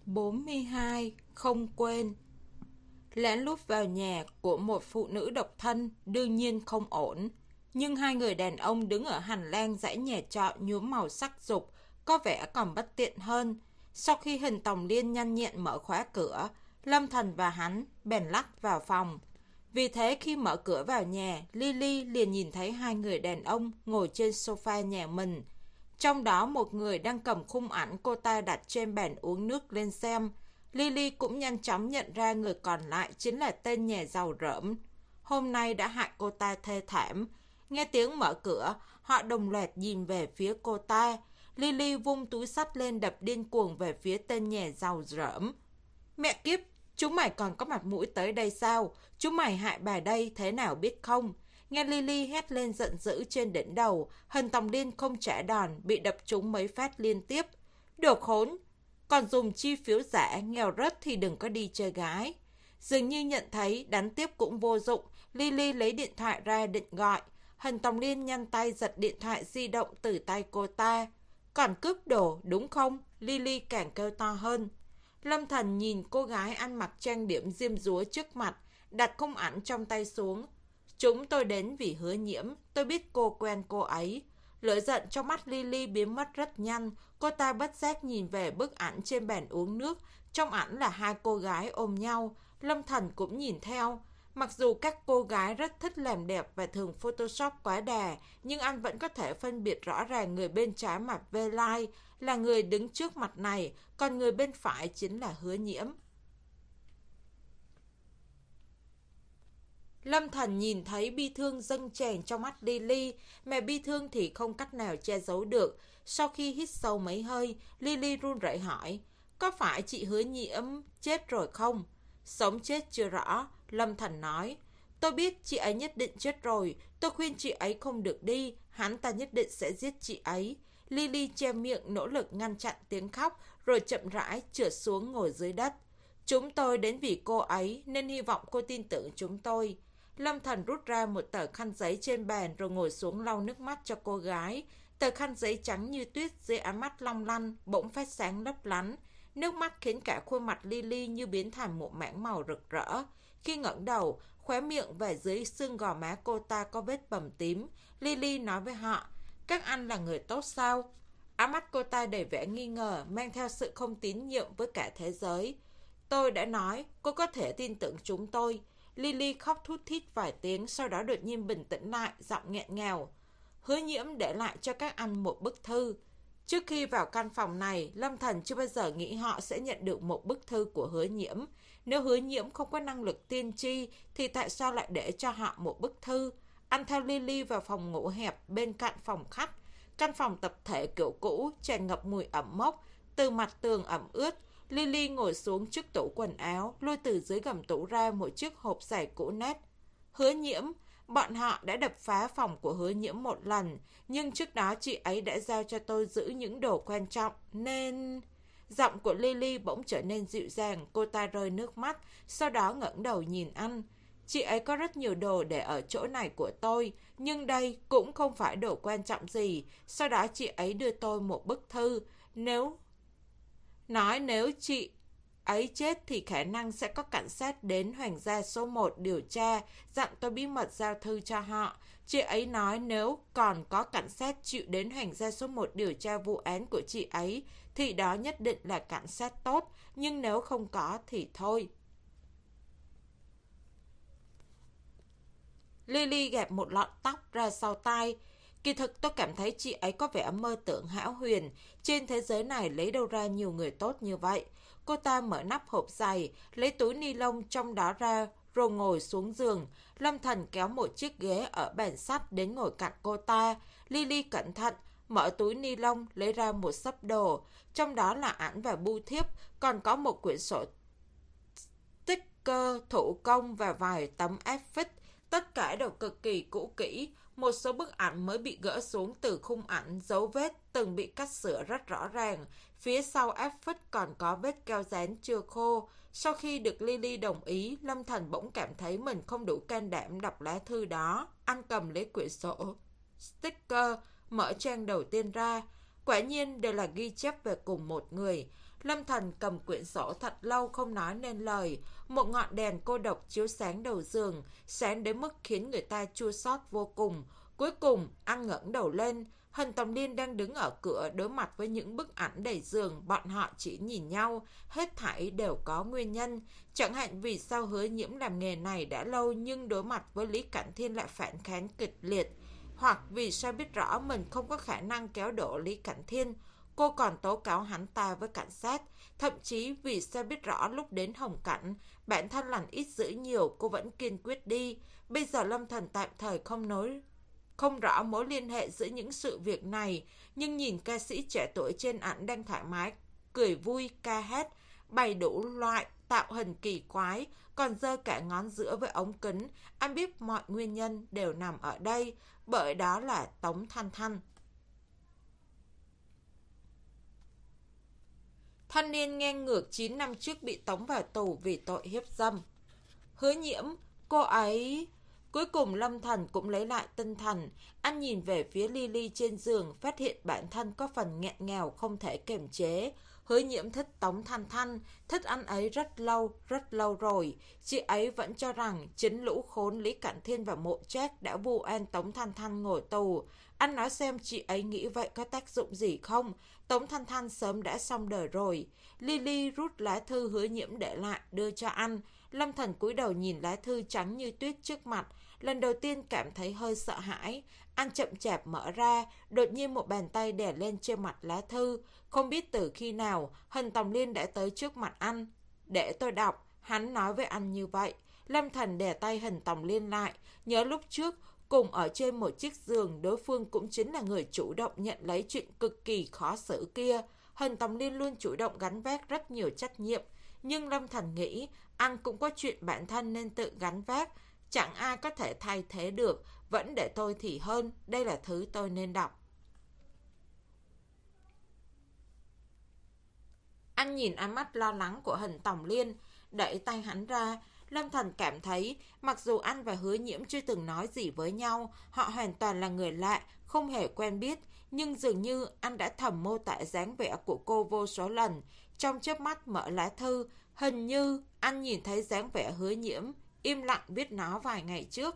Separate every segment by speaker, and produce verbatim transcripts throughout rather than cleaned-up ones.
Speaker 1: bốn mươi hai. Không quên. Lén lút vào nhà của một phụ nữ độc thân đương nhiên không ổn. Nhưng hai người đàn ông đứng ở hành lang dãy nhà trọ nhuốm màu sắc dục có vẻ còn bất tiện hơn. Sau khi Hình Tòng Liên nhanh nhẹn mở khóa cửa, Lâm Thần và hắn bèn lắc vào phòng. Vì thế khi mở cửa vào nhà, Lily liền nhìn thấy hai người đàn ông ngồi trên sofa nhà mình. Trong đó một người đang cầm khung ảnh cô ta đặt trên bàn uống nước lên xem. Lily cũng nhanh chóng nhận ra người còn lại chính là tên nhà giàu rỡm. Hôm nay đã hại cô ta thê thảm. Nghe tiếng mở cửa, họ đồng loạt nhìn về phía cô ta. Lily vung túi xách lên đập điên cuồng về phía tên nhà giàu rỡm. Mẹ kiếp, chúng mày còn có mặt mũi tới đây sao? Chúng mày hại bà đây thế nào biết không? Nghe Lily hét lên giận dữ trên đỉnh đầu, Hình Tòng Liên không trả đòn, bị đập trúng mấy phát liên tiếp. Đồ khốn! Còn dùng chi phiếu giả, nghèo rớt thì đừng có đi chơi gái. Dường như nhận thấy đánh tiếp cũng vô dụng, Lily lấy điện thoại ra định gọi. Hình Tòng Liên nhanh tay giật điện thoại di động từ tay cô ta. Còn cướp đồ, đúng không? Lily càng kêu to hơn. Lâm Thần nhìn cô gái ăn mặc trang điểm diêm dúa trước mặt, đặt khung ảnh trong tay xuống. Chúng tôi đến vì Hứa Nhiễm, tôi biết cô quen cô ấy. Lửa giận trong mắt Lily biến mất rất nhanh, cô ta bất giác nhìn về bức ảnh trên bàn uống nước. Trong ảnh là hai cô gái ôm nhau, Lâm Thần cũng nhìn theo. Mặc dù các cô gái rất thích làm đẹp và thường photoshop quá đà, nhưng anh vẫn có thể phân biệt rõ ràng người bên trái mặt V Line là người đứng trước mặt này, còn người bên phải chính là Hứa Nhiễm. Lâm Thần nhìn thấy bi thương dâng tràn trong mắt Lily, mà bi thương thì không cách nào che giấu được. Sau khi hít sâu mấy hơi, Lily run rẩy hỏi, có phải chị Hứa Nhiễm chết rồi không? Sống chết chưa rõ, Lâm Thần nói. Tôi biết chị ấy nhất định chết rồi, tôi khuyên chị ấy không được đi, hắn ta nhất định sẽ giết chị ấy. Lily che miệng nỗ lực ngăn chặn tiếng khóc, rồi chậm rãi trượt xuống ngồi dưới đất. Chúng tôi đến vì cô ấy, nên hy vọng cô tin tưởng chúng tôi. Lâm Thần rút ra một tờ khăn giấy trên bàn rồi ngồi xuống lau nước mắt cho cô gái. Tờ khăn giấy trắng như tuyết dưới ánh mắt long lanh, bỗng phát sáng lấp lánh. Nước mắt khiến cả khuôn mặt Lily như biến thành một mảng màu rực rỡ. Khi ngẩng đầu, khóe miệng và dưới xương gò má cô ta có vết bầm tím. Lily nói với họ, các anh là người tốt sao? Ánh mắt cô ta đầy vẻ nghi ngờ, mang theo sự không tín nhiệm với cả thế giới. Tôi đã nói, cô có thể tin tưởng chúng tôi. Lily khóc thút thít vài tiếng, sau đó đột nhiên bình tĩnh lại, giọng nghẹn ngào. Hứa Nhiễm để lại cho các anh một bức thư. Trước khi vào căn phòng này, Lâm Thần chưa bao giờ nghĩ họ sẽ nhận được một bức thư của Hứa Nhiễm. Nếu Hứa Nhiễm không có năng lực tiên tri, thì tại sao lại để cho họ một bức thư? Anh theo Lily vào phòng ngủ hẹp bên cạnh phòng khách. Căn phòng tập thể kiểu cũ, tràn ngập mùi ẩm mốc, từ mặt tường ẩm ướt. Lily ngồi xuống trước tủ quần áo, lôi từ dưới gầm tủ ra một chiếc hộp giày cũ nát. Hứa Nhiễm, bọn họ đã đập phá phòng của Hứa Nhiễm một lần, nhưng trước đó chị ấy đã giao cho tôi giữ những đồ quan trọng, nên... Giọng của Lily bỗng trở nên dịu dàng, cô ta rơi nước mắt, sau đó ngẩng đầu nhìn anh. Chị ấy có rất nhiều đồ để ở chỗ này của tôi, nhưng đây cũng không phải đồ quan trọng gì. Sau đó chị ấy đưa tôi một bức thư. Nếu... Nói nếu chị ấy chết thì khả năng sẽ có cảnh sát đến Hoàng gia số một điều tra, dặn tôi bí mật giao thư cho họ. Chị ấy nói nếu còn có cảnh sát chịu đến Hoàng gia số một điều tra vụ án của chị ấy, thì đó nhất định là cảnh sát tốt, nhưng nếu không có thì thôi. Lily gạt một lọn tóc ra sau tai. Kỳ thực tôi cảm thấy chị ấy có vẻ mơ tưởng hão huyền. Trên thế giới này lấy đâu ra nhiều người tốt như vậy. Cô ta mở nắp hộp giày, lấy túi ni lông trong đó ra, rồi ngồi xuống giường. Lâm Thần kéo một chiếc ghế ở bàn sắt đến ngồi cạnh cô ta. Lily cẩn thận, mở túi ni lông, lấy ra một xấp đồ. Trong đó là ảnh và bưu thiếp, còn có một quyển sổ sticker thủ công và vài tấm áp phích. Tất cả đều cực kỳ cũ kỹ. Một số bức ảnh mới bị gỡ xuống từ khung ảnh, dấu vết từng bị cắt sửa rất rõ ràng. Phía sau áp phích còn có vết keo dán chưa khô. Sau khi được Lily đồng ý, Lâm Thần bỗng cảm thấy mình không đủ can đảm đọc lá thư đó. Anh cầm lấy quyển sổ sticker, mở trang đầu tiên ra. Quả nhiên đều là ghi chép về cùng một người. Lâm Thần cầm quyển sổ thật lâu không nói nên lời. Một ngọn đèn cô độc chiếu sáng đầu giường, sáng đến mức khiến người ta chua xót vô cùng. Cuối cùng, anh ngẩng đầu lên. Hân Tòng Liên đang đứng ở cửa đối mặt với những bức ảnh đầy giường. Bọn họ chỉ nhìn nhau, hết thảy đều có nguyên nhân. Chẳng hạn vì sao Hứa Nhiễm làm nghề này đã lâu nhưng đối mặt với Lý Cảnh Thiên lại phản kháng kịch liệt. Hoặc vì sao biết rõ mình không có khả năng kéo đổ Lý Cảnh Thiên, cô còn tố cáo hắn ta với cảnh sát. Thậm chí vì sao biết rõ lúc đến Hồng Cảnh, bản thân lành ít dữ nhiều, cô vẫn kiên quyết đi. Bây giờ Lâm Thần tạm thời không nói không rõ mối liên hệ giữa những sự việc này, nhưng nhìn ca sĩ trẻ tuổi trên ảnh đang thoải mái, cười vui, ca hát, bày đủ loại tạo hình kỳ quái, còn giơ cả ngón giữa với ống kính. Anh biết mọi nguyên nhân đều nằm ở đây, bởi đó là Tống Thanh Thanh. Thanh niên ngang ngược chín năm trước bị tống vào tù vì tội hiếp dâm. Hứa Nhiễm, cô ấy... Cuối cùng Lâm Thần cũng lấy lại tinh thần. Anh nhìn về phía Lily trên giường, phát hiện bản thân có phần nghẹn ngào không thể kiềm chế. Hứa Nhiễm thích Tống Thanh Thanh, thích anh ấy rất lâu, rất lâu rồi. Chị ấy vẫn cho rằng chính lũ khốn Lý Cảnh Thiên và Mộ Trác đã vu oan Tống Thanh Thanh ngồi tù. Anh nói xem chị ấy nghĩ vậy có tác dụng gì không? Tống Thanh Thanh sớm đã xong đời rồi. Lily rút lá thư Hứa Nhiễm để lại đưa cho anh. Lâm Thần cúi đầu nhìn lá thư trắng như tuyết trước mặt, lần đầu tiên cảm thấy hơi sợ hãi. Anh chậm chạp mở ra, đột nhiên một bàn tay đè lên trên mặt lá thư. Không biết từ khi nào, Hân Tòng Liên đã tới trước mặt anh. Để tôi đọc, hắn nói với anh như vậy. Lâm Thần đè tay Hân Tòng Liên lại, nhớ lúc trước, cùng ở trên một chiếc giường, đối phương cũng chính là người chủ động nhận lấy chuyện cực kỳ khó xử kia. Hân Tòng Liên luôn chủ động gánh vác rất nhiều trách nhiệm, nhưng Lâm Thần nghĩ anh cũng có chuyện bản thân nên tự gánh vác. Chẳng ai có thể thay thế được, vẫn để tôi thì hơn, đây là thứ tôi nên đọc. Anh nhìn ánh mắt lo lắng của Hân Tòng Liên, đẩy tay hắn ra. Lâm Thần cảm thấy, mặc dù anh và Hứa Nhiễm chưa từng nói gì với nhau, họ hoàn toàn là người lạ, không hề quen biết, nhưng dường như anh đã thầm mô tả dáng vẻ của cô vô số lần. Trong chớp mắt mở lá thư, hình như anh nhìn thấy dáng vẻ Hứa Nhiễm im lặng viết nó vài ngày trước.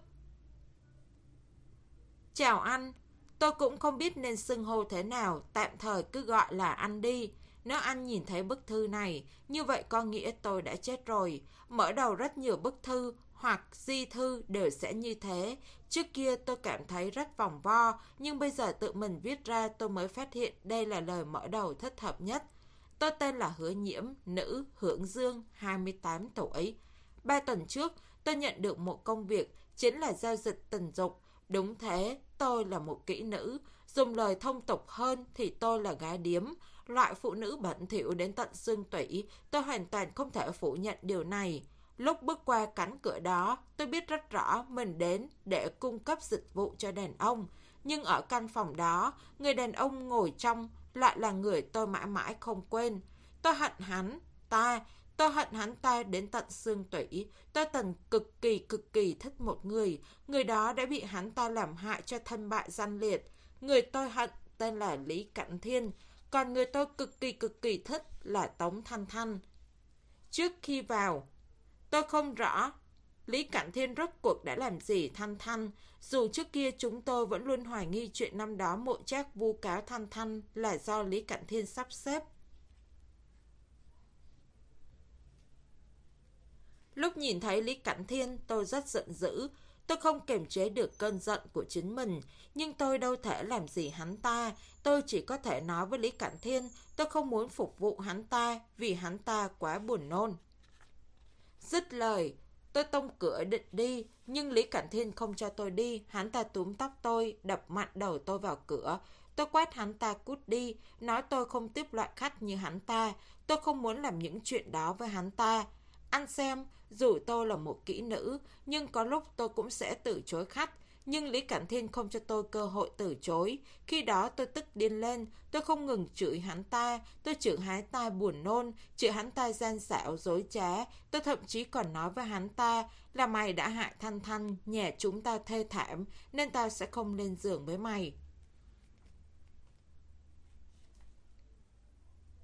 Speaker 1: Chào anh, tôi cũng không biết nên xưng hô thế nào, tạm thời cứ gọi là anh đi. Nếu anh nhìn thấy bức thư này, như vậy có nghĩa tôi đã chết rồi. Mở đầu rất nhiều bức thư hoặc di thư đều sẽ như thế. Trước kia tôi cảm thấy rất vòng vo, nhưng bây giờ tự mình viết ra tôi mới phát hiện đây là lời mở đầu thích hợp nhất. Tôi tên là Hứa Nhiễm, nữ, Hưởng Dương, hai mươi tám tuổi. Ba tuần trước, tôi nhận được một công việc, chính là giao dịch tình dục. Đúng thế, tôi là một kỹ nữ. Dùng lời thông tục hơn thì tôi là gái điếm. Loại phụ nữ bẩn thỉu đến tận xương tủy, tôi hoàn toàn không thể phủ nhận điều này. Lúc bước qua cánh cửa đó, tôi biết rất rõ mình đến để cung cấp dịch vụ cho đàn ông. Nhưng ở căn phòng đó, người đàn ông ngồi trong lại là người tôi mãi mãi không quên. Tôi hận hắn, ta, tôi hận hắn ta đến tận xương tủy. Tôi từng cực kỳ cực kỳ thích một người. Người đó đã bị hắn ta làm hại cho thân bại danh liệt. Người tôi hận tên là Lý Cảnh Thiên. Còn người tôi cực kỳ cực kỳ thích là Tống Thanh Thanh. Trước khi vào, tôi không rõ Lý Cảnh Thiên rốt cuộc đã làm gì Thanh Thanh. Dù trước kia chúng tôi vẫn luôn hoài nghi chuyện năm đó Mộ Trác vu cáo Thanh Thanh là do Lý Cảnh Thiên sắp xếp. Lúc nhìn thấy Lý Cảnh Thiên, tôi rất giận dữ. Tôi không kiềm chế được cơn giận của chính mình, nhưng tôi đâu thể làm gì hắn ta. Tôi chỉ có thể nói với Lý Cảnh Thiên, tôi không muốn phục vụ hắn ta vì hắn ta quá buồn nôn. Dứt lời, tôi tông cửa định đi, nhưng Lý Cảnh Thiên không cho tôi đi. Hắn ta túm tóc tôi, đập mạnh đầu tôi vào cửa. Tôi quát hắn ta cút đi, nói tôi không tiếp loại khách như hắn ta. Tôi không muốn làm những chuyện đó với hắn ta. Anh xem, dù tôi là một kỹ nữ, nhưng có lúc tôi cũng sẽ từ chối khách. Nhưng Lý Cảnh Thiên không cho tôi cơ hội từ chối. Khi đó tôi tức điên lên, tôi không ngừng chửi hắn ta. Tôi chửi hắn ta buồn nôn, chửi hắn ta gian xảo, dối trá. Tôi thậm chí còn nói với hắn ta là mày đã hại Thanh Thanh, nhà chúng ta thê thảm, nên tao sẽ không lên giường với mày.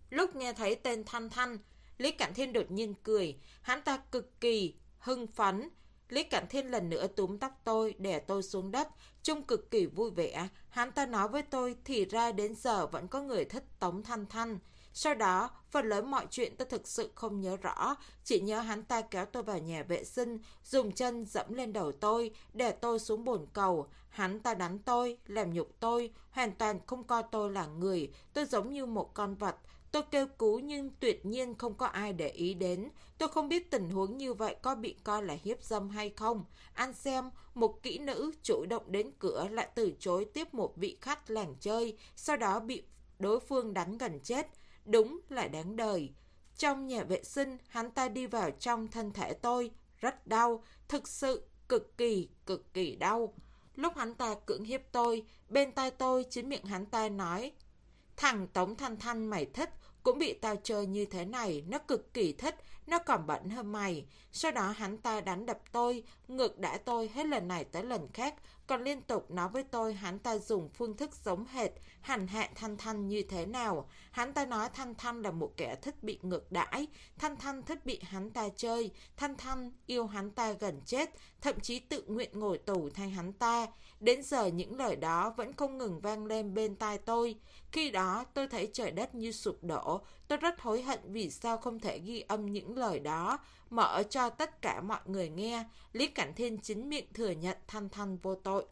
Speaker 1: Lúc nghe thấy tên Thanh Thanh, Lý Cảnh Thiên đột nhiên cười. Hắn ta cực kỳ hưng phấn. Lý Cảnh Thiên lần nữa túm tóc tôi, đè tôi xuống đất, trông cực kỳ vui vẻ. Hắn ta nói với tôi thì ra đến giờ vẫn có người thích Tống Thanh Thanh. Sau đó, phần lớn mọi chuyện tôi thực sự không nhớ rõ, chỉ nhớ hắn ta kéo tôi vào nhà vệ sinh, dùng chân dẫm lên đầu tôi, đè tôi xuống bồn cầu. Hắn ta đánh tôi, làm nhục tôi, hoàn toàn không coi tôi là người, tôi giống như một con vật. Tôi kêu cứu nhưng tuyệt nhiên không có ai để ý đến. Tôi không biết tình huống như vậy có bị coi là hiếp dâm hay không. Anh xem, một kỹ nữ chủ động đến cửa lại từ chối tiếp một vị khách làng chơi, sau đó bị đối phương đánh gần chết. Đúng là đáng đời. Trong nhà vệ sinh, hắn ta đi vào trong thân thể tôi. Rất đau, thực sự cực kỳ, cực kỳ đau. Lúc hắn ta cưỡng hiếp tôi, bên tai tôi chính miệng hắn ta nói: thằng Tống Thanh Thanh mày thích, cũng bị tao chơi như thế này, nó cực kỳ thích, nó còn bẩn hơn mày. Sau đó hắn ta đánh đập tôi, ngược đãi tôi hết lần này tới lần khác, còn liên tục nói với tôi hắn ta dùng phương thức giống hệt, hành hạ Thanh Thanh như thế nào. Hắn ta nói Thanh Thanh là một kẻ thích bị ngược đãi, Thanh Thanh thích bị hắn ta chơi, Thanh Thanh yêu hắn ta gần chết, thậm chí tự nguyện ngồi tù thay hắn ta. Đến giờ những lời đó vẫn không ngừng vang lên bên tai tôi. Khi đó tôi thấy trời đất như sụp đổ. Tôi rất hối hận vì sao không thể ghi âm những lời đó, mở cho tất cả mọi người nghe. Lý Cảnh Thiên chính miệng thừa nhận Thanh Thanh vô tội.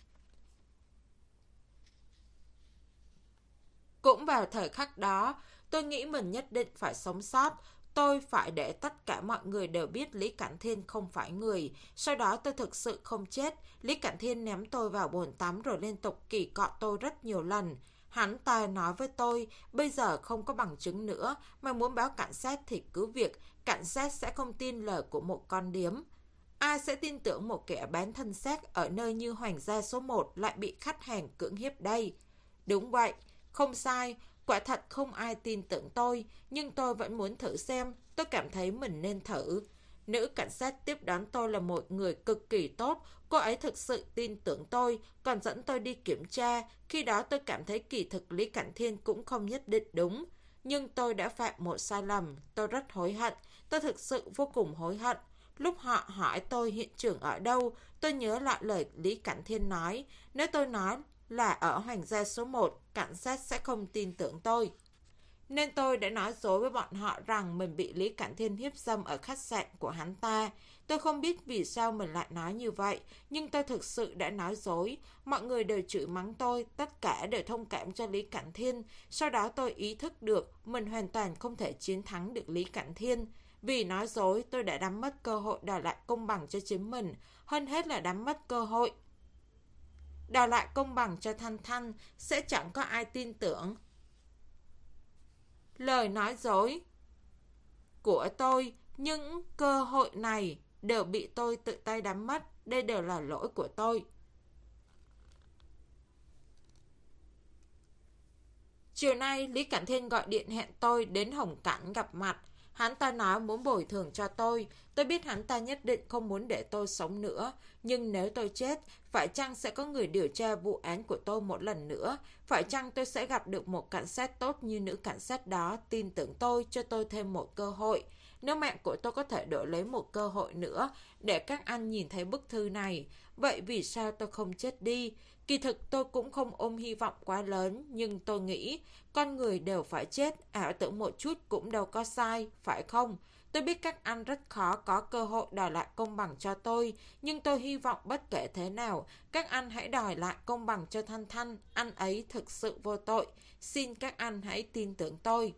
Speaker 1: Cũng vào thời khắc đó, tôi nghĩ mình nhất định phải sống sót. Tôi phải để tất cả mọi người đều biết Lý Cảnh Thiên không phải người. Sau đó tôi thực sự không chết. Lý Cảnh Thiên ném tôi vào bồn tắm rồi liên tục kỳ cọ tôi rất nhiều lần. Hắn ta nói với tôi, bây giờ không có bằng chứng nữa, mà muốn báo cảnh sát thì cứ việc, cảnh sát sẽ không tin lời của một con điếm. Ai sẽ tin tưởng một kẻ bán thân xác ở nơi như Hoàng gia số một lại bị khách hàng cưỡng hiếp đây? Đúng vậy, không sai, quả thật không ai tin tưởng tôi, nhưng tôi vẫn muốn thử xem, tôi cảm thấy mình nên thử. Nữ cảnh sát tiếp đón tôi là một người cực kỳ tốt, cô ấy thực sự tin tưởng tôi, còn dẫn tôi đi kiểm tra. Khi đó tôi cảm thấy kỳ thực Lý Cảnh Thiên cũng không nhất định đúng. Nhưng tôi đã phạm một sai lầm, tôi rất hối hận, tôi thực sự vô cùng hối hận. Lúc họ hỏi tôi hiện trường ở đâu, tôi nhớ lại lời Lý Cảnh Thiên nói. Nếu tôi nói là ở Hoàng gia số một, cảnh sát sẽ không tin tưởng tôi. Nên tôi đã nói dối với bọn họ rằng mình bị Lý Cảnh Thiên hiếp dâm ở khách sạn của hắn ta. Tôi không biết vì sao mình lại nói như vậy, nhưng tôi thực sự đã nói dối. Mọi người đều chửi mắng tôi, tất cả đều thông cảm cho Lý Cảnh Thiên. Sau đó tôi ý thức được mình hoàn toàn không thể chiến thắng được Lý Cảnh Thiên. Vì nói dối, tôi đã đánh mất cơ hội đòi lại công bằng cho chính mình, hơn hết là đánh mất cơ hội đòi lại công bằng cho Thanh Thanh. Sẽ chẳng có ai tin tưởng lời nói dối của tôi. Những cơ hội này đều bị tôi tự tay đánh mất. Đây đều là lỗi của tôi. Chiều nay, Lý Cảnh Thiên gọi điện hẹn tôi đến Hồng Cảnh gặp mặt. Hắn ta nói muốn bồi thường cho tôi. Tôi biết hắn ta nhất định không muốn để tôi sống nữa. Nhưng nếu tôi chết, phải chăng sẽ có người điều tra vụ án của tôi một lần nữa? Phải chăng tôi sẽ gặp được một cảnh sát tốt như nữ cảnh sát đó tin tưởng tôi, cho tôi thêm một cơ hội? Nếu mạng của tôi có thể đổi lấy một cơ hội nữa để các anh nhìn thấy bức thư này, vậy vì sao tôi không chết đi? Kỳ thực tôi cũng không ôm hy vọng quá lớn, nhưng tôi nghĩ con người đều phải chết, ảo tưởng một chút cũng đâu có sai, phải không? Tôi biết các anh rất khó có cơ hội đòi lại công bằng cho tôi, nhưng tôi hy vọng bất kể thế nào, các anh hãy đòi lại công bằng cho Thanh Thanh, anh ấy thực sự vô tội. Xin các anh hãy tin tưởng tôi.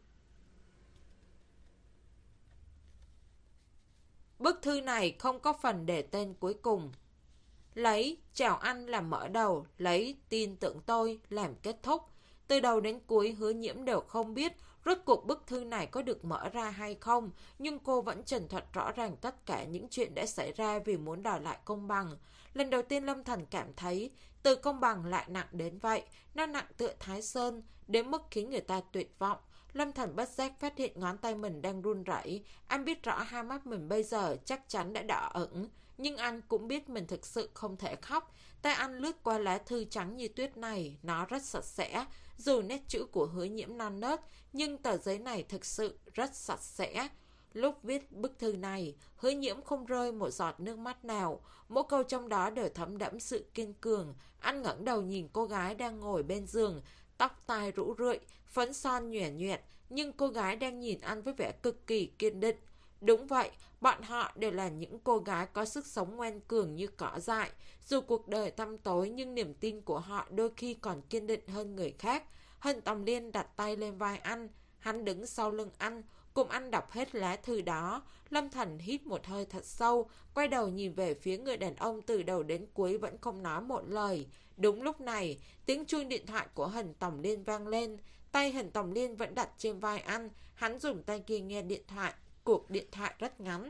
Speaker 1: Bức thư này không có phần để tên cuối cùng. Lấy chào anh làm mở đầu, lấy tin tưởng tôi làm kết thúc. Từ đầu đến cuối Hứa Nhiễm đều không biết rốt cuộc bức thư này có được mở ra hay không, nhưng cô vẫn trần thuật rõ ràng tất cả những chuyện đã xảy ra vì muốn đòi lại công bằng. Lần đầu tiên Lâm Thần cảm thấy từ công bằng lại nặng đến vậy, nó nặng tựa Thái Sơn, đến mức khiến người ta tuyệt vọng. Lâm Thần bất giác phát hiện ngón tay mình đang run rẩy. Anh biết rõ hai mắt mình bây giờ chắc chắn đã đỏ ửng, nhưng anh cũng biết mình thực sự không thể khóc. Tay anh lướt qua lá thư trắng như tuyết này, nó rất sạch sẽ, Dù nét chữ của Hứa Nhiễm non nớt, nhưng tờ giấy này thực sự rất sạch sẽ. Lúc viết bức thư này, Hứa Nhiễm không rơi một giọt nước mắt nào. Mỗi câu trong đó đều thấm đẫm sự kiên cường. Anh ngẩng đầu nhìn cô gái đang ngồi bên giường, tóc tai rũ rượi, phấn son nhoẻn nhoẹt, nhưng cô gái đang nhìn anh với vẻ cực kỳ kiên định. Đúng vậy, bọn họ đều là những cô gái có sức sống ngoan cường như cỏ dại. Dù cuộc đời tăm tối nhưng niềm tin của họ đôi khi còn kiên định hơn người khác. Hân Tòng Liên đặt tay lên vai anh, hắn đứng sau lưng anh, cùng anh đọc hết lá thư đó. Lâm Thành hít một hơi thật sâu, quay đầu nhìn về phía người đàn ông từ đầu đến cuối vẫn không nói một lời. Đúng lúc này, tiếng chuông điện thoại của Hân Tòng Liên vang lên. Tay Hân Tòng Liên vẫn đặt trên vai anh, hắn dùng tay kia nghe điện thoại. Cuộc điện thoại rất ngắn.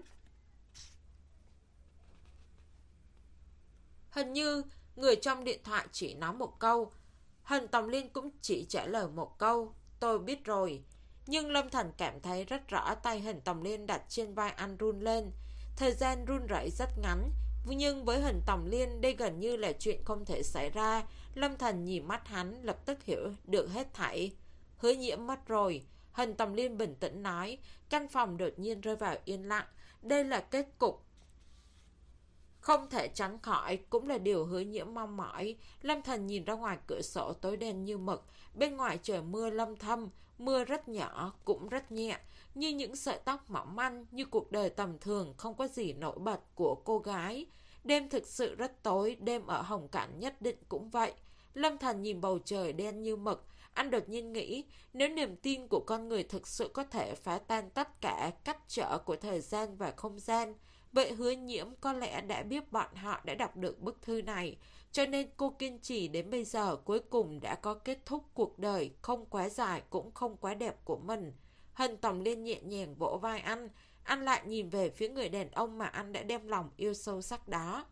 Speaker 1: Hình như người trong điện thoại chỉ nói một câu. Hân Tòng Liên cũng chỉ trả lời một câu, tôi biết rồi. Nhưng Lâm Thành cảm thấy rất rõ tay Hân Tòng Liên đặt trên vai anh run lên. Thời gian run rẩy rất ngắn, nhưng với Hân Tòng Liên đây gần như là chuyện không thể xảy ra. Lâm Thành nhìn mắt hắn, lập tức hiểu được hết thảy. Hứa Nhiễm mất rồi, Hân Tòng Liên bình tĩnh nói. Căn phòng đột nhiên rơi vào yên lặng. Đây là kết cục không thể tránh khỏi, cũng là điều Hứa Nhiễm mong mỏi. Lâm Thành nhìn ra ngoài cửa sổ tối đen như mực. Bên ngoài trời mưa lâm thâm, mưa rất nhỏ, cũng rất nhẹ, như những sợi tóc mỏng manh, như cuộc đời tầm thường không có gì nổi bật của cô gái. Đêm thực sự rất tối, đêm ở Hồng Cảnh nhất định cũng vậy. Lâm Thành nhìn bầu trời đen như mực, anh đột nhiên nghĩ, nếu niềm tin của con người thực sự có thể phá tan tất cả cách trở của thời gian và không gian, vậy Hứa Nhiễm có lẽ đã biết bọn họ đã đọc được bức thư này, cho nên cô kiên trì đến bây giờ cuối cùng đã có kết thúc cuộc đời không quá dài cũng không quá đẹp của mình. Hân Tòng Liên nhẹ nhàng vỗ vai anh, anh lại nhìn về phía người đàn ông mà anh đã đem lòng yêu sâu sắc đó.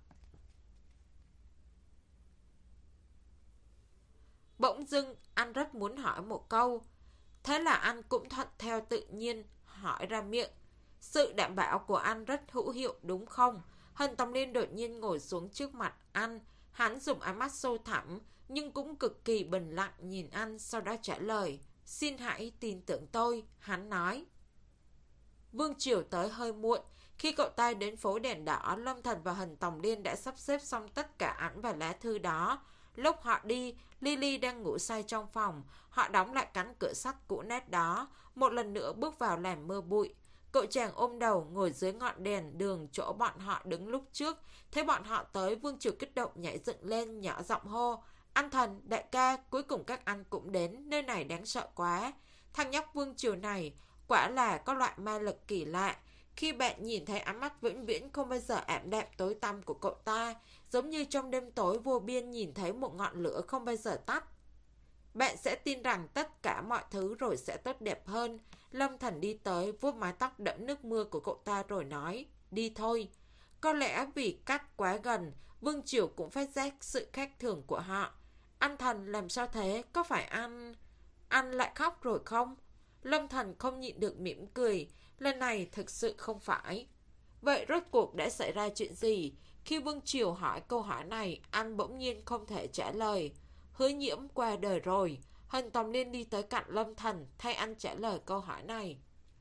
Speaker 1: Bỗng dưng anh rất muốn hỏi một câu, thế là anh cũng thuận theo tự nhiên hỏi ra miệng. Sự đảm bảo của anh rất hữu hiệu đúng không? Hân Tòng Liên đột nhiên ngồi xuống trước mặt anh. Hắn dùng ánh mắt sâu thẳm nhưng cũng cực kỳ bình lặng nhìn anh, sau đó trả lời. Xin hãy tin tưởng tôi, hắn nói. Vương Triều tới hơi muộn. Khi cậu ta đến phố đèn đỏ, Lâm Thành và Hân Tòng Liên đã sắp xếp xong tất cả ảnh và lá thư đó. Lúc họ đi, Lily đang ngủ say trong phòng. Họ đóng lại cánh cửa sắt cũ nát đó, một lần nữa bước vào làn mưa bụi. Cậu chàng ôm đầu ngồi dưới ngọn đèn đường chỗ bọn họ đứng lúc trước. Thấy bọn họ tới, Vương Triều kích động nhảy dựng lên, nhỏ giọng hô. Anh Thần, đại ca, cuối cùng các anh cũng đến, nơi này đáng sợ quá. Thằng nhóc Vương Triều này quả là có loại ma lực kỳ lạ. Khi bạn nhìn thấy ánh mắt vĩnh viễn không bao giờ ảm đạm tối tăm của cậu ta, giống như trong đêm tối vô biên nhìn thấy một ngọn lửa không bao giờ tắt, bạn sẽ tin rằng tất cả mọi thứ rồi sẽ tốt đẹp hơn. Lâm Thành đi tới, vuốt mái tóc đẫm nước mưa của cậu ta rồi nói, đi thôi. Có lẽ vì cách quá gần, Vương Triều cũng phát giác sự khác thường của họ. Anh Thần làm sao thế? Có phải anh... Anh lại khóc rồi không? Lâm Thành không nhịn được mỉm cười. Lần này thực sự không phải. Vậy rốt cuộc đã xảy ra chuyện gì? Khi Vương Triều hỏi câu hỏi này, anh bỗng nhiên không thể trả lời. Hứa Nhiễm qua đời rồi. Hân Tòng Liên đi tới cạnh Lâm Thành thay anh trả lời câu hỏi này.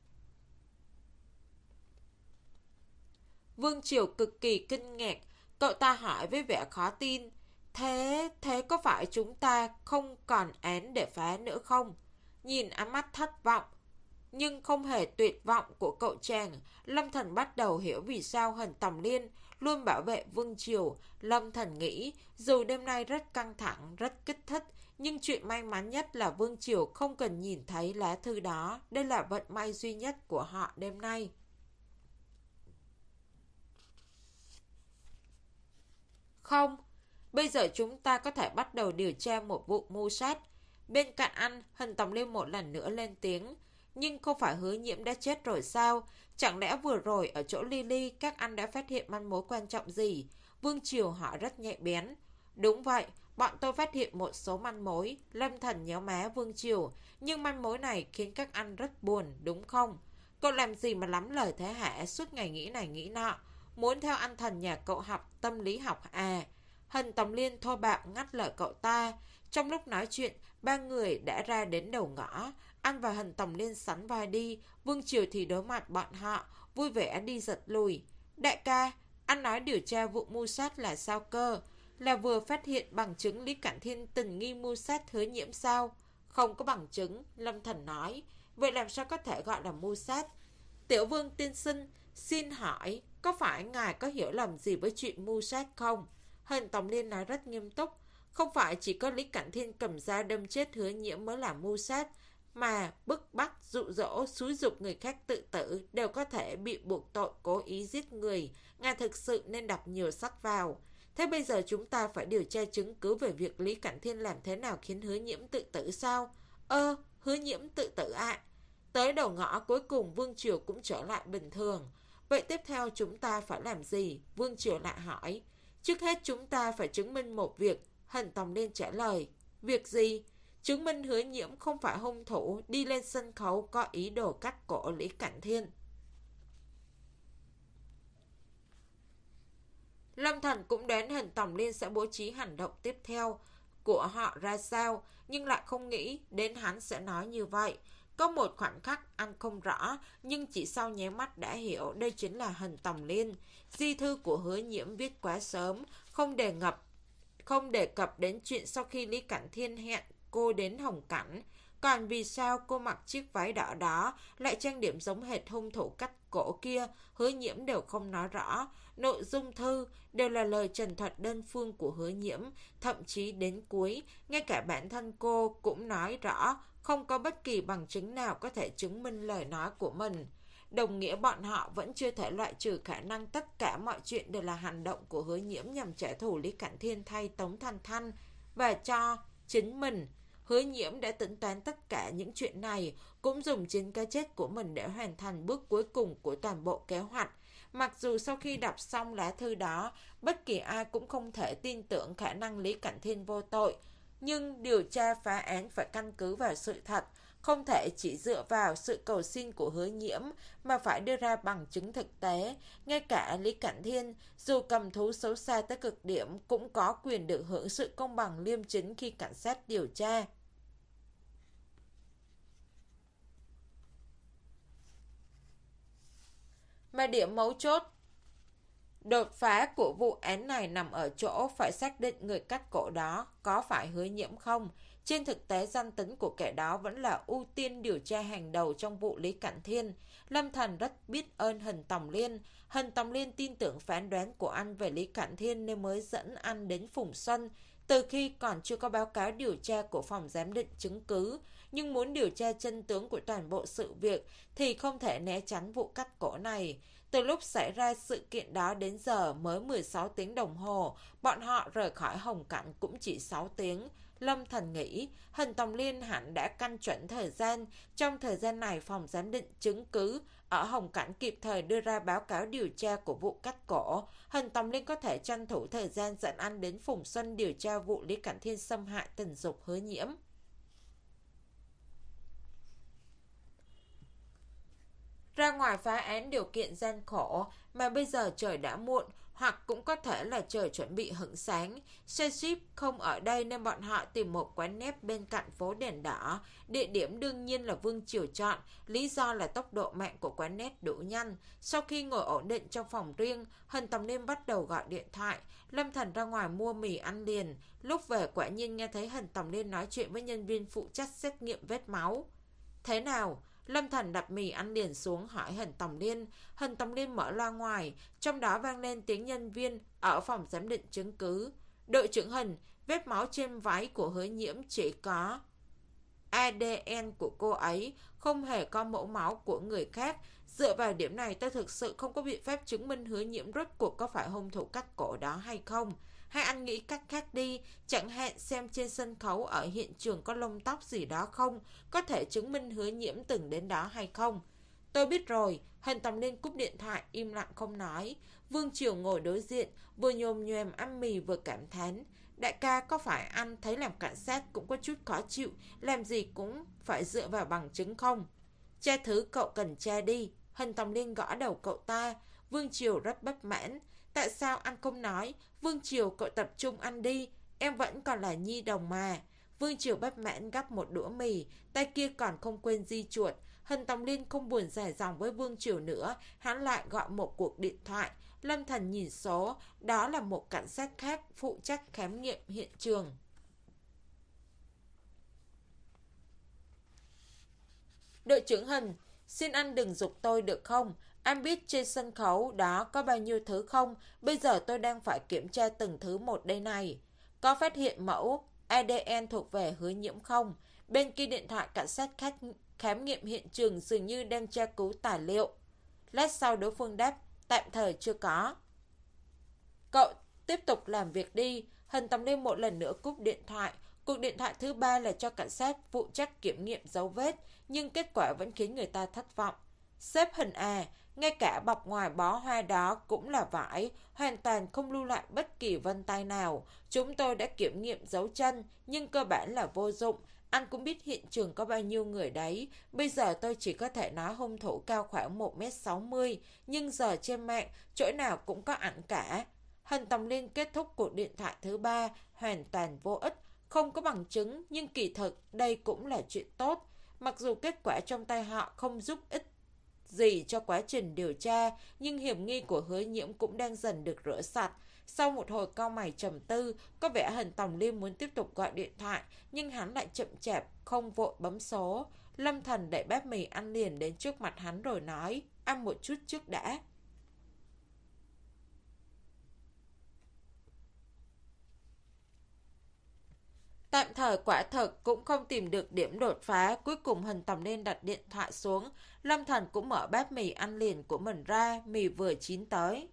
Speaker 1: Vương Triều cực kỳ kinh ngạc. Cậu ta hỏi với vẻ khó tin. Thế, thế có phải chúng ta không còn án để phá nữa không? Nhìn ánh mắt thất vọng nhưng không hề tuyệt vọng của cậu chàng, Lâm Thành bắt đầu hiểu vì sao Hân Tòng Liên luôn bảo vệ Vương Triều. Lâm Thành nghĩ dù đêm nay rất căng thẳng, rất kích thích, nhưng chuyện may mắn nhất là Vương Triều không cần nhìn thấy lá thư đó. Đây là vận may duy nhất của họ đêm nay. Không, bây giờ chúng ta có thể bắt đầu điều tra một vụ mưu sát. Bên cạnh anh, Hân Tòng Liên một lần nữa lên tiếng. Nhưng không phải Hứa Nhiễm đã chết rồi sao? Chẳng lẽ vừa rồi ở chỗ Lily các anh đã phát hiện manh mối quan trọng gì? Vương Triều hỏi rất nhạy bén. Đúng vậy, bọn tôi phát hiện một số manh mối. Lâm Thần nhéo má Vương Triều. Nhưng manh mối này khiến các anh rất buồn, đúng không? Cậu làm gì mà lắm lời thế hả? Suốt ngày nghĩ này nghĩ nọ. Muốn theo anh Thần nhà cậu học tâm lý học à? Hân Tòng Liên thô bạo ngắt lời cậu ta. Trong lúc nói chuyện, Ba người đã ra đến đầu ngõ. Anh và Hân Tòng Liên sánh vai đi. Vương Triều thì đối mặt bọn họ, vui vẻ đi giật lùi. Đại ca, anh nói điều tra vụ mưu sát là sao cơ? Là vừa phát hiện bằng chứng Lý Cản Thiên tình nghi mưu sát Hứa Nhiễm sao? Không có bằng chứng, Lâm Thần nói. Vậy làm sao có thể gọi là mưu sát? Tiểu Vương tiên sinh, xin hỏi, có phải ngài có hiểu lầm gì với chuyện mưu sát không? Hân Tòng Liên nói rất nghiêm túc. Không phải chỉ có Lý Cản Thiên cầm dao đâm chết Hứa Nhiễm mới là mưu sát, mà bức bắt, dụ dỗ, xúi giục người khác tự tử đều có thể bị buộc tội cố ý giết người. Ngài thực sự nên đọc nhiều sách vào. Thế bây giờ chúng ta phải điều tra chứng cứ về việc Lý Cản Thiên làm thế nào khiến Hứa Nhiễm tự tử sao? Ơ, Hứa Nhiễm tự tử ạ. À? Tới đầu ngõ cuối cùng Vương Triều cũng trở lại bình thường. Vậy tiếp theo chúng ta phải làm gì? Vương Triều lại hỏi. Trước hết chúng ta phải chứng minh một việc. Hân Tòng Liên trả lời. Việc gì? Chứng minh Hứa Nhiễm không phải hung thủ đi lên sân khấu có ý đồ cắt cổ Lý Cản Thiên. Lâm Thần cũng đoán Hân Tòng Liên sẽ bố trí hành động tiếp theo của họ ra sao, nhưng lại không nghĩ đến hắn sẽ nói như vậy. Có một khoảnh khắc anh không rõ, nhưng chỉ sau nháy mắt đã hiểu đây chính là Hân Tòng Liên. Di thư của Hứa Nhiễm viết quá sớm, không đề ngập, không đề cập đến chuyện sau khi Lý Cản Thiên hẹn cô đến Hồng Cảnh. Còn vì sao cô mặc chiếc váy đỏ đó lại trang điểm giống hệt hung thủ cắt cổ kia, Hứa Nhiễm đều không nói rõ. Nội dung thư đều là lời trần thuật đơn phương của Hứa Nhiễm, thậm chí đến cuối, ngay cả bản thân cô cũng nói rõ không có bất kỳ bằng chứng nào có thể chứng minh lời nói của mình. Đồng nghĩa bọn họ vẫn chưa thể loại trừ khả năng tất cả mọi chuyện đều là hành động của Hứa Nhiễm nhằm trả thù Lý Cản Thiên thay Tống Thanh Thanh và cho chính mình. Hứa Nhiễm đã tính toán tất cả những chuyện này, cũng dùng chính cái chết của mình để hoàn thành bước cuối cùng của toàn bộ kế hoạch. Mặc dù sau khi đọc xong lá thư đó, bất kỳ ai cũng không thể tin tưởng khả năng Lý Cản Thiên vô tội, nhưng điều tra phá án phải căn cứ vào sự thật, không thể chỉ dựa vào sự cầu xin của Hứa Nhiễm mà phải đưa ra bằng chứng thực tế. Ngay cả Lý Cản Thiên, dù cầm thú xấu xa tới cực điểm, cũng có quyền được hưởng sự công bằng liêm chính khi cảnh sát điều tra. Mà điểm mấu chốt đột phá của vụ án này nằm ở chỗ phải xác định người cắt cổ đó có phải Hứa Nhiễm không. Trên thực tế, danh tính của kẻ đó vẫn là ưu tiên điều tra hàng đầu trong vụ Lý Cản Thiên. Lâm Thần rất biết ơn Hân Tòng Liên. Hân Tòng Liên tin tưởng phán đoán của anh về Lý Cản Thiên nên mới dẫn anh đến Phùng Xuân, từ khi còn chưa có báo cáo điều tra của phòng giám định chứng cứ. Nhưng muốn điều tra chân tướng của toàn bộ sự việc thì không thể né tránh vụ cắt cổ này. Từ lúc xảy ra sự kiện đó đến giờ mới mười sáu tiếng đồng hồ, bọn họ rời khỏi Hồng Cảnh cũng chỉ sáu tiếng. Lâm Thần nghĩ Hân Tòng Liên hẳn đã căn chuẩn thời gian. Trong thời gian này, phòng giám định chứng cứ ở Hồng Cảnh kịp thời đưa ra báo cáo điều tra của vụ cắt cổ. Hân Tòng Liên có thể tranh thủ thời gian dẫn anh đến Phùng Xuân điều tra vụ Lý Cản Thiên xâm hại tình dục Hứa Nhiễm. Ra ngoài phá án điều kiện gian khổ, mà bây giờ trời đã muộn, hoặc cũng có thể là trời chuẩn bị hửng sáng. Xe jeep không ở đây nên bọn họ tìm một quán nép bên cạnh phố đèn đỏ. Địa điểm đương nhiên là Vương Triều chọn, lý do là tốc độ mạng của quán nét đủ nhanh. Sau khi ngồi ổn định trong phòng riêng, Hân Tòng Liên bắt đầu gọi điện thoại. Lâm Thần ra ngoài mua mì ăn liền. Lúc về quả nhiên nghe thấy Hân Tòng Liên nói chuyện với nhân viên phụ trách xét nghiệm vết máu. Thế nào? Lâm Thần đặt mì ăn liền xuống hỏi Hân Tòng Liên. Hân Tòng Liên mở loa ngoài, trong đó vang lên tiếng nhân viên ở phòng giám định chứng cứ. Đội trưởng Hân, vết máu trên váy của Hứa Nhiễm chỉ có a đê en của cô ấy, không hề có mẫu máu của người khác. Dựa vào điểm này, tôi thực sự không có biện pháp chứng minh Hứa Nhiễm rốt cuộc có phải hung thủ cắt cổ đó hay không. Hay anh nghĩ cách khác đi, chẳng hạn xem trên sân khấu ở hiện trường có lông tóc gì đó không, có thể chứng minh Hứa Nhiễm từng đến đó hay không. Tôi biết rồi. Hân Tòng Liên cúp điện thoại, im lặng không nói. Vương Triều ngồi đối diện, vừa nhồm nhoèm ăn mì vừa cảm thán. Đại ca, có phải anh thấy làm cảnh sát cũng có chút khó chịu, làm gì cũng phải dựa vào bằng chứng không? Tra thứ cậu cần tra đi. Hân Tòng Liên gõ đầu cậu ta. Vương Triều rất bất mãn. Tại sao anh không nói? Vương Triều, cậu tập trung ăn đi, em vẫn còn là nhi đồng mà. Vương Triều bất mãn gắp một đũa mì, tay kia còn không quên di chuột. Hân Tòng Liên không buồn dài dòng với Vương Triều nữa, hắn lại gọi một cuộc điện thoại. Lâm Thần nhìn số, đó là một cảnh sát khác phụ trách khám nghiệm hiện trường. Đội trưởng Hân, xin anh đừng giục tôi được không? Anh biết trên sân khấu đó có bao nhiêu thứ không? Bây giờ tôi đang phải kiểm tra từng thứ một đây này. Có phát hiện mẫu a đê en thuộc về Hứa Nhiễm không? Bên kia điện thoại cảnh sát khách khám nghiệm hiện trường dường như đang tra cứu tài liệu. Lát sau đối phương đáp, tạm thời chưa có. Cậu tiếp tục làm việc đi. Hân Tòng Liên một lần nữa cúp điện thoại. Cuộc điện thoại thứ ba là cho cảnh sát phụ trách kiểm nghiệm dấu vết, nhưng kết quả vẫn khiến người ta thất vọng. Sếp Hân à, ngay cả bọc ngoài bó hoa đó cũng là vải, hoàn toàn không lưu lại bất kỳ vân tay nào. Chúng tôi đã kiểm nghiệm dấu chân, nhưng cơ bản là vô dụng. Anh cũng biết hiện trường có bao nhiêu người đấy. Bây giờ tôi chỉ có thể nói hung thủ cao khoảng một mét sáu mươi, nhưng giờ trên mạng, chỗ nào cũng có ảnh cả. Hân Tòng Liên kết thúc cuộc điện thoại thứ ba, hoàn toàn vô ích. Không có bằng chứng, nhưng kỳ thực đây cũng là chuyện tốt. Mặc dù kết quả trong tay họ không giúp ích gì cho quá trình điều tra, nhưng hiểm nghi của Hứa Nhiễm cũng đang dần được rửa sạch. Sau một hồi cau mày trầm tư, có vẻ Hân Tòng Liên muốn tiếp tục gọi điện thoại, nhưng hắn lại chậm chạp, không vội bấm số. Lâm Thần đẩy bát mì ăn liền đến trước mặt hắn rồi nói, ăn một chút trước đã. Tạm thời quả thực cũng không tìm được điểm đột phá, cuối cùng Hân Tòng Liên đặt điện thoại xuống. Lâm Thần cũng mở bát mì ăn liền của mình ra, mì vừa chín tới.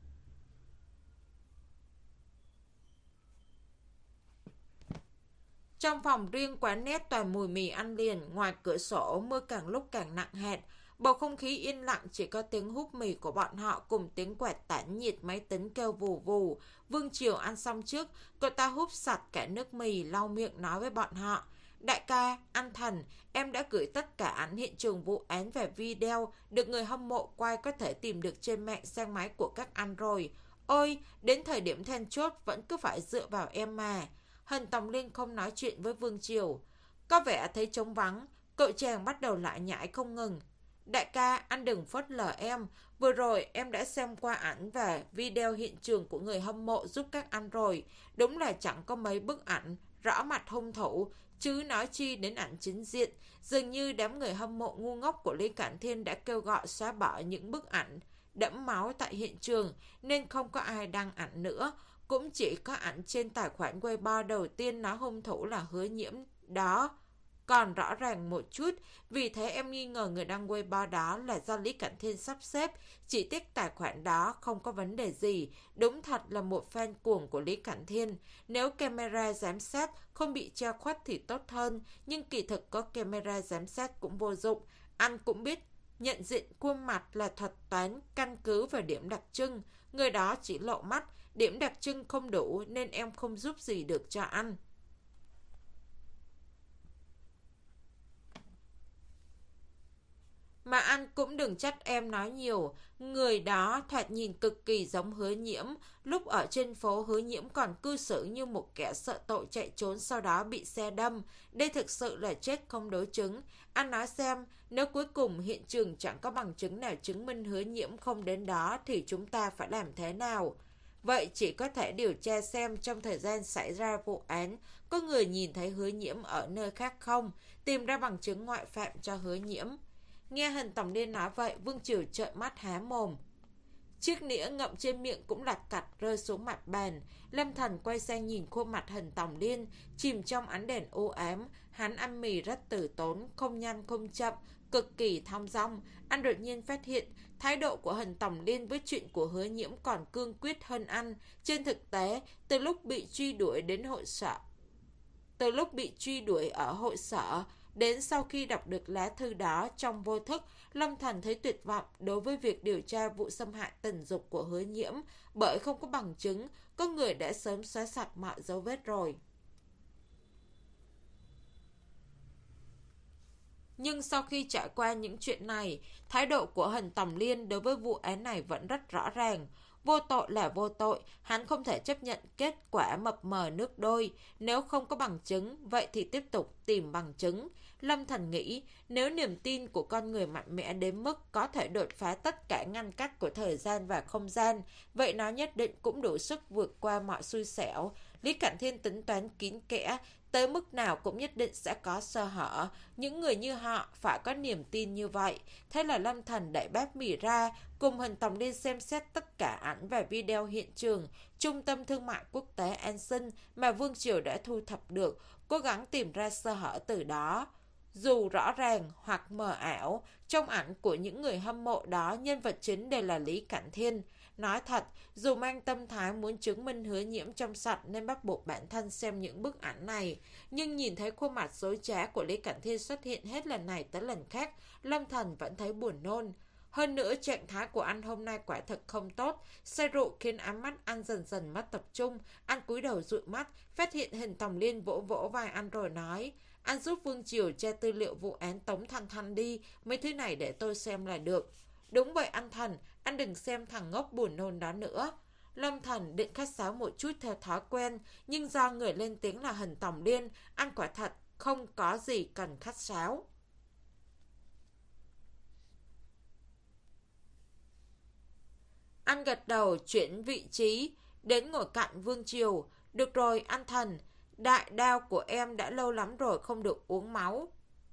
Speaker 1: Trong phòng riêng quán nét toàn mùi mì ăn liền, ngoài cửa sổ mưa càng lúc càng nặng hạt. Bầu không khí yên lặng, chỉ có tiếng húp mì của bọn họ cùng tiếng quẹt tản nhiệt máy tính kêu vù vù. Vương Triều ăn xong trước, cậu ta húp sạch cả nước mì, lau miệng nói với bọn họ. Đại ca, anh Thần, em đã gửi tất cả ảnh hiện trường vụ án về video, được người hâm mộ quay có thể tìm được trên mạng sang máy của các anh rồi. Ôi, đến thời điểm then chốt vẫn cứ phải dựa vào em mà. Hân Tòng Liên không nói chuyện với Vương Triều. Có vẻ thấy trống vắng, cậu chàng bắt đầu lại nhảy không ngừng. Đại ca, anh đừng phớt lờ em. Vừa rồi em đã xem qua ảnh và video hiện trường của người hâm mộ giúp các anh rồi. Đúng là chẳng có mấy bức ảnh rõ mặt hung thủ, chứ nói chi đến ảnh chính diện. Dường như đám người hâm mộ ngu ngốc của Lý Cảnh Thiên đã kêu gọi xóa bỏ những bức ảnh đẫm máu tại hiện trường, nên không có ai đăng ảnh nữa. Cũng chỉ có ảnh trên tài khoản Weibo đầu tiên nói hung thủ là Hứa Nhiễm đó còn rõ ràng một chút, vì thế em nghi ngờ người đăng Weibo đó là do Lý Cảnh Thiên sắp xếp. Chỉ tiếc tài khoản đó không có vấn đề gì, đúng thật là một fan cuồng của Lý Cảnh Thiên. Nếu camera giám sát không bị che khuất thì tốt hơn, nhưng kỳ thực có camera giám sát cũng vô dụng. Anh cũng biết, nhận diện khuôn mặt là thuật toán căn cứ vào điểm đặc trưng. Người đó chỉ lộ mắt, điểm đặc trưng không đủ nên em không giúp gì được cho anh. Mà anh cũng đừng trách em nói nhiều. Người đó thoạt nhìn cực kỳ giống Hứa Nhiễm. Lúc ở trên phố, Hứa Nhiễm còn cư xử như một kẻ sợ tội chạy trốn, sau đó bị xe đâm. Đây thực sự là chết không đối chứng. Anh nói xem, nếu cuối cùng hiện trường chẳng có bằng chứng nào chứng minh Hứa Nhiễm không đến đó thì chúng ta phải làm thế nào? Vậy chỉ có thể điều tra xem trong thời gian xảy ra vụ án có người nhìn thấy Hứa Nhiễm ở nơi khác không, tìm ra bằng chứng ngoại phạm cho Hứa Nhiễm. Nghe Hân Tòng Liên nói vậy, Vương Triều trợn mắt há mồm. Chiếc nĩa ngậm trên miệng cũng lạch cạch rơi xuống mặt bàn. Lâm Thần quay sang nhìn khuôn mặt Hân Tòng Liên, chìm trong ánh đèn u ám. Hắn ăn mì rất từ tốn, không nhanh không chậm, cực kỳ thong dong. Anh đột nhiên phát hiện thái độ của Hân Tòng Liên với chuyện của Hứa Nhiễm còn cương quyết hơn anh. Trên thực tế, từ lúc bị truy đuổi đến hội sở, từ lúc bị truy đuổi ở hội sở đến sau khi đọc được lá thư đó trong vô thức, Lâm Thần thấy tuyệt vọng đối với việc điều tra vụ xâm hại tình dục của Hứa Nhiễm, bởi không có bằng chứng, có người đã sớm xóa sạch mọi dấu vết rồi. Nhưng sau khi trải qua những chuyện này, thái độ của Hân Tòng Liên đối với vụ án này vẫn rất rõ ràng. Vô tội là vô tội, hắn không thể chấp nhận kết quả mập mờ nước đôi. Nếu không có bằng chứng, vậy thì tiếp tục tìm bằng chứng. Lâm Thần nghĩ, nếu niềm tin của con người mạnh mẽ đến mức có thể đột phá tất cả ngăn cách của thời gian và không gian, vậy nó nhất định cũng đủ sức vượt qua mọi xui xẻo. Lý Cẩn Thiên tính toán kín kẽ, tới mức nào cũng nhất định sẽ có sơ hở. Những người như họ phải có niềm tin như vậy. Thế là Lâm Thần đẩy bát mì ra, cùng Hình Tòng Liên xem xét tất cả ảnh và video hiện trường Trung tâm Thương mại Quốc tế An Sinh mà Vương Triều đã thu thập được, cố gắng tìm ra sơ hở từ đó. Dù rõ ràng hoặc mờ ảo, trong ảnh của những người hâm mộ đó, nhân vật chính đều là Lý Cảnh Thiên. Nói thật, dù mang tâm thái muốn chứng minh Hứa Nhiễm trong sạch nên bắt buộc bản thân xem những bức ảnh này, nhưng nhìn thấy khuôn mặt dối trá của Lý Cảnh Thiên xuất hiện hết lần này tới lần khác, Lâm Thần vẫn thấy buồn nôn. Hơn nữa, trạng thái của anh hôm nay quả thật không tốt. Say rượu khiến ánh mắt anh dần dần mất tập trung. Anh cúi đầu dụi mắt, phát hiện Hình Tòng Liên vỗ vỗ vai anh rồi nói: anh giúp Vương Triều tra tư liệu vụ án Tống Thanh Thanh đi, mấy thứ này để tôi xem là được. Đúng vậy anh Thần, anh đừng xem thằng ngốc buồn nôn đó nữa. Lâm Thần định khách sáo một chút theo thói quen, nhưng do người lên tiếng là Hình Tòng Liên, anh quả thật không có gì cần khách sáo. Anh gật đầu chuyển vị trí, đến ngồi cạnh Vương Triều. Được rồi anh Thần, đại đao của em đã lâu lắm rồi không được uống máu.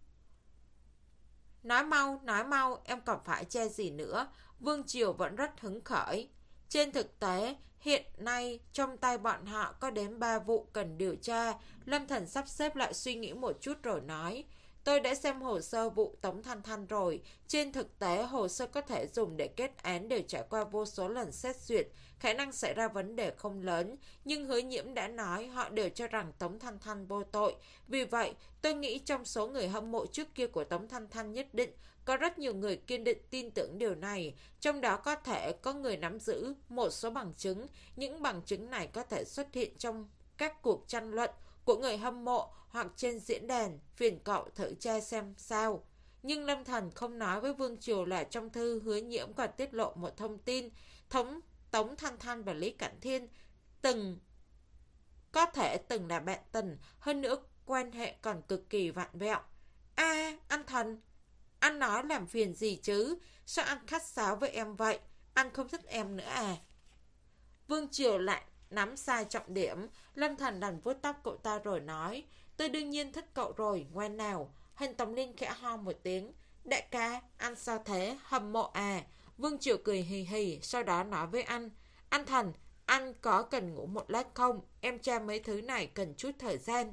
Speaker 1: Nói mau, nói mau, em còn phải che gì nữa. Vương Triều vẫn rất hứng khởi. Trên thực tế, hiện nay trong tay bọn họ có đến ba vụ cần điều tra. Lâm Thần sắp xếp lại suy nghĩ một chút rồi nói: tôi đã xem hồ sơ vụ Tống Thanh Thanh rồi. Trên thực tế, hồ sơ có thể dùng để kết án đều trải qua vô số lần xét duyệt, khả năng xảy ra vấn đề không lớn. Nhưng Hứa Nhiễm đã nói họ đều cho rằng Tống Thanh Thanh vô tội. Vì vậy, tôi nghĩ trong số người hâm mộ trước kia của Tống Thanh Thanh nhất định có rất nhiều người kiên định tin tưởng điều này. Trong đó có thể có người nắm giữ một số bằng chứng. Những bằng chứng này có thể xuất hiện trong các cuộc tranh luận của người hâm mộ hoặc trên diễn đàn, phiền cậu thử tra xem sao. Nhưng Lâm Thần không nói với Vương Triều là trong thư Hứa Nhiễm còn tiết lộ một thông tin: Thống Tống Thanh Thanh và Lý Cảnh Thiên từng có thể từng là bạn tình, hơn nữa quan hệ còn cực kỳ vặn vẹo. A, à, anh Thần, anh nói làm phiền gì chứ? Sao anh khách sáo với em vậy? Anh không thích em nữa à? Vương Triều lại nắm sai trọng điểm. Lâm Thần đành vuốt tóc cậu ta rồi nói: tôi đương nhiên thích cậu rồi, ngoan nào. Hình Tòng Liên khẽ ho một tiếng: đại ca, anh sao thế, hâm mộ à? Vương Triều cười hì hì, sau đó nói với anh: anh Thần, anh có cần ngủ một lát không? Em tra mấy thứ này cần chút thời gian.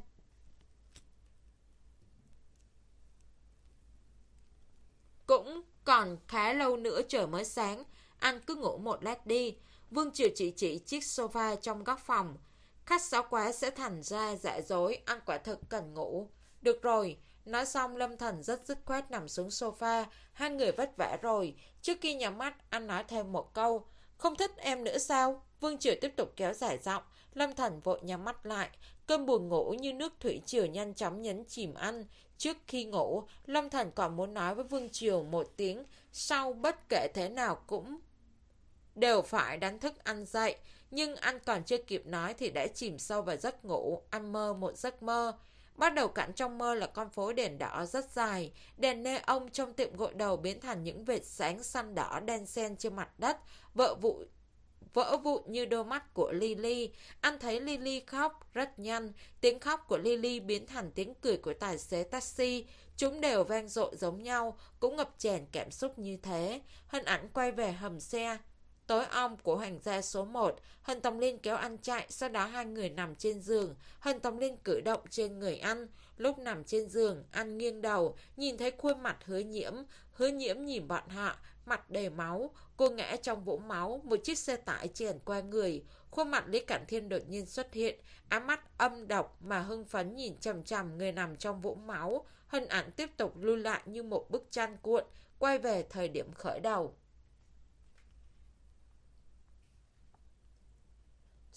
Speaker 1: Cũng còn khá lâu nữa trời mới sáng, anh cứ ngủ một lát đi. Vương Triều chỉ chỉ chiếc sofa trong góc phòng. Khách sáo quá sẽ thành ra dạ dối, anh quả thực cần ngủ. Được rồi. Nói xong, Lâm Thần rất dứt khoát nằm xuống sofa. Hai người vất vả rồi. Trước khi nhắm mắt, anh nói thêm một câu: không thích em nữa sao? Vương Triều tiếp tục kéo dài giọng. Lâm Thần vội nhắm mắt lại. Cơn buồn ngủ như nước thủy triều nhanh chóng nhấn chìm anh. Trước khi ngủ, Lâm Thần còn muốn nói với Vương Triều một tiếng, sau bất kể thế nào cũng đều phải đánh thức anh dậy. Nhưng anh còn chưa kịp nói thì đã chìm sâu vào giấc ngủ. Anh mơ một giấc mơ. Bắt đầu cảnh trong mơ là con phố đèn đỏ rất dài. Đèn neon trong tiệm gội đầu biến thành những vệt sáng xanh đỏ đen xen trên mặt đất, vỡ vụ vỡ vụn như đôi mắt của Lily. Anh thấy Lily khóc rất nhanh. Tiếng khóc của Lily biến thành tiếng cười của tài xế taxi. Chúng đều vang dội giống nhau, cũng ngập tràn cảm xúc như thế. Hình ảnh quay về hầm xe tối om của hoàng gia số một. Hình Tòng Liên kéo anh chạy, sau đó hai người nằm trên giường. Hình Tòng Liên cử động trên người anh. Lúc nằm trên giường, anh nghiêng đầu, nhìn thấy khuôn mặt Hứa Nhiễm. Hứa Nhiễm nhìn bọn họ, mặt đầy máu. Cô ngã trong vũng máu, một chiếc xe tải chèn qua người. Khuôn mặt Lý Cảnh Thiên đột nhiên xuất hiện, ám mắt âm độc mà hưng phấn nhìn chằm chằm người nằm trong vũng máu. Hình ảnh tiếp tục lưu lại như một bức tranh cuộn, quay về thời điểm khởi đầu.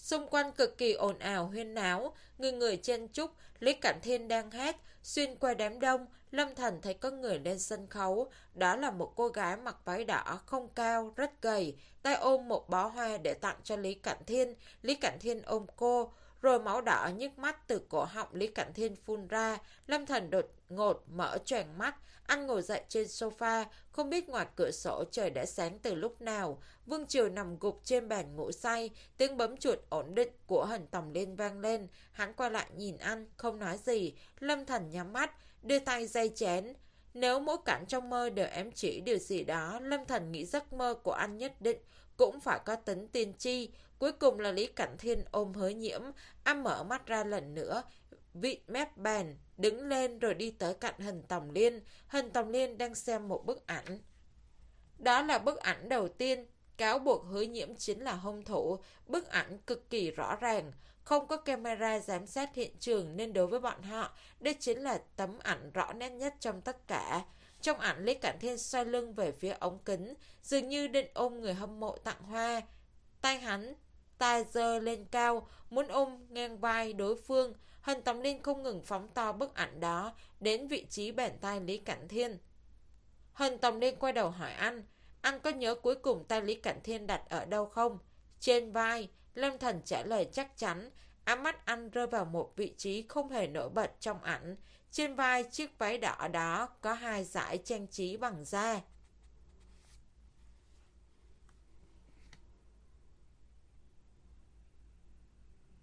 Speaker 1: Xung quanh cực kỳ ồn ào huyên náo, người người chen chúc, Lý Cảnh Thiên đang hát, xuyên qua đám đông, Lâm Thần thấy có người lên sân khấu, đó là một cô gái mặc váy đỏ, không cao, rất gầy, tay ôm một bó hoa để tặng cho Lý Cảnh Thiên, Lý Cảnh Thiên ôm cô, rồi máu đỏ nhức mắt từ cổ họng Lý Cảnh Thiên phun ra, Lâm Thần đột ngột mở choàng mắt, anh ngồi dậy trên sofa, không biết ngoài cửa sổ trời đã sáng từ lúc nào, Vương Triều nằm gục trên bàn ngủ say, tiếng bấm chuột ổn định của Hần Tòng Liên vang lên, hắn quay lại nhìn anh, không nói gì, Lâm Thần nhắm mắt, đưa tay day chén. Nếu mỗi cảnh trong mơ đều ám chỉ điều gì đó, Lâm Thần nghĩ giấc mơ của anh nhất định cũng phải có tính tiên tri. Cuối cùng là Lý Cảnh Thiên ôm Hứa Nhiễm, anh mở mắt ra lần nữa, vịn mép bàn, đứng lên rồi đi tới cạnh Hần Tòng Liên. Hần Tòng Liên đang xem một bức ảnh. Đó là bức ảnh đầu tiên, cáo buộc Hứa Nhiễm chính là hung thủ. Bức ảnh cực kỳ rõ ràng, không có camera giám sát hiện trường nên đối với bọn họ, đây chính là tấm ảnh rõ nét nhất trong tất cả. Trong ảnh, Lý Cảnh Thiên xoay lưng về phía ống kính, dường như định ôm người hâm mộ tặng hoa. Tay hắn, tay giơ lên cao, muốn ôm ngang vai đối phương. Hần Tòng Liên không ngừng phóng to bức ảnh đó đến vị trí bàn tay Lý Cảnh Thiên. Hần Tòng Liên quay đầu hỏi anh, anh có nhớ cuối cùng tay Lý Cảnh Thiên đặt ở đâu không? Trên vai. Lâm Thần trả lời chắc chắn. Ánh mắt anh rơi vào một vị trí không hề nổi bật trong ảnh. Trên vai chiếc váy đỏ đó có hai dải trang trí bằng da.